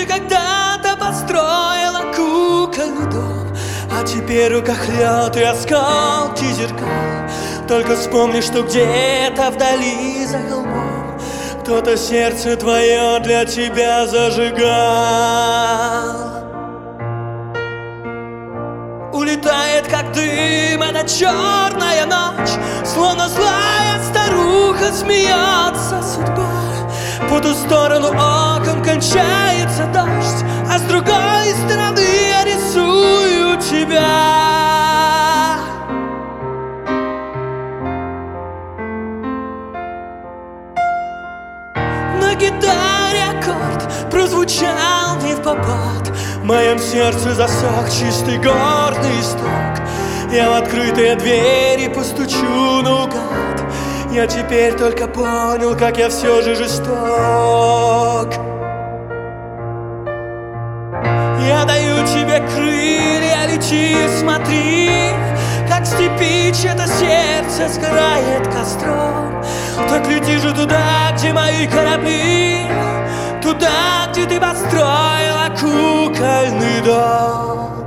ты когда-то построила кукольный дом, а теперь в руках лед и осколки зеркал. Только вспомни, что где-то вдали за холмом кто-то сердце твое для тебя зажигал. Улетает, как дым, эта черная ночь, словно злая старуха смеется судьба. По ту сторону окон кончается дождь, а с другой стороны я рисую тебя. На гитаре аккорд прозвучал не впопад, в моем сердце засох чистый горный исток. Я в открытые двери постучу наугад. Я теперь только понял, как я все же жесток. Я даю тебе крылья, лети, смотри, как в степи чье-то сердце сгорает костром. Так лети же туда, где мои корабли, туда, где ты построила кукольный дом.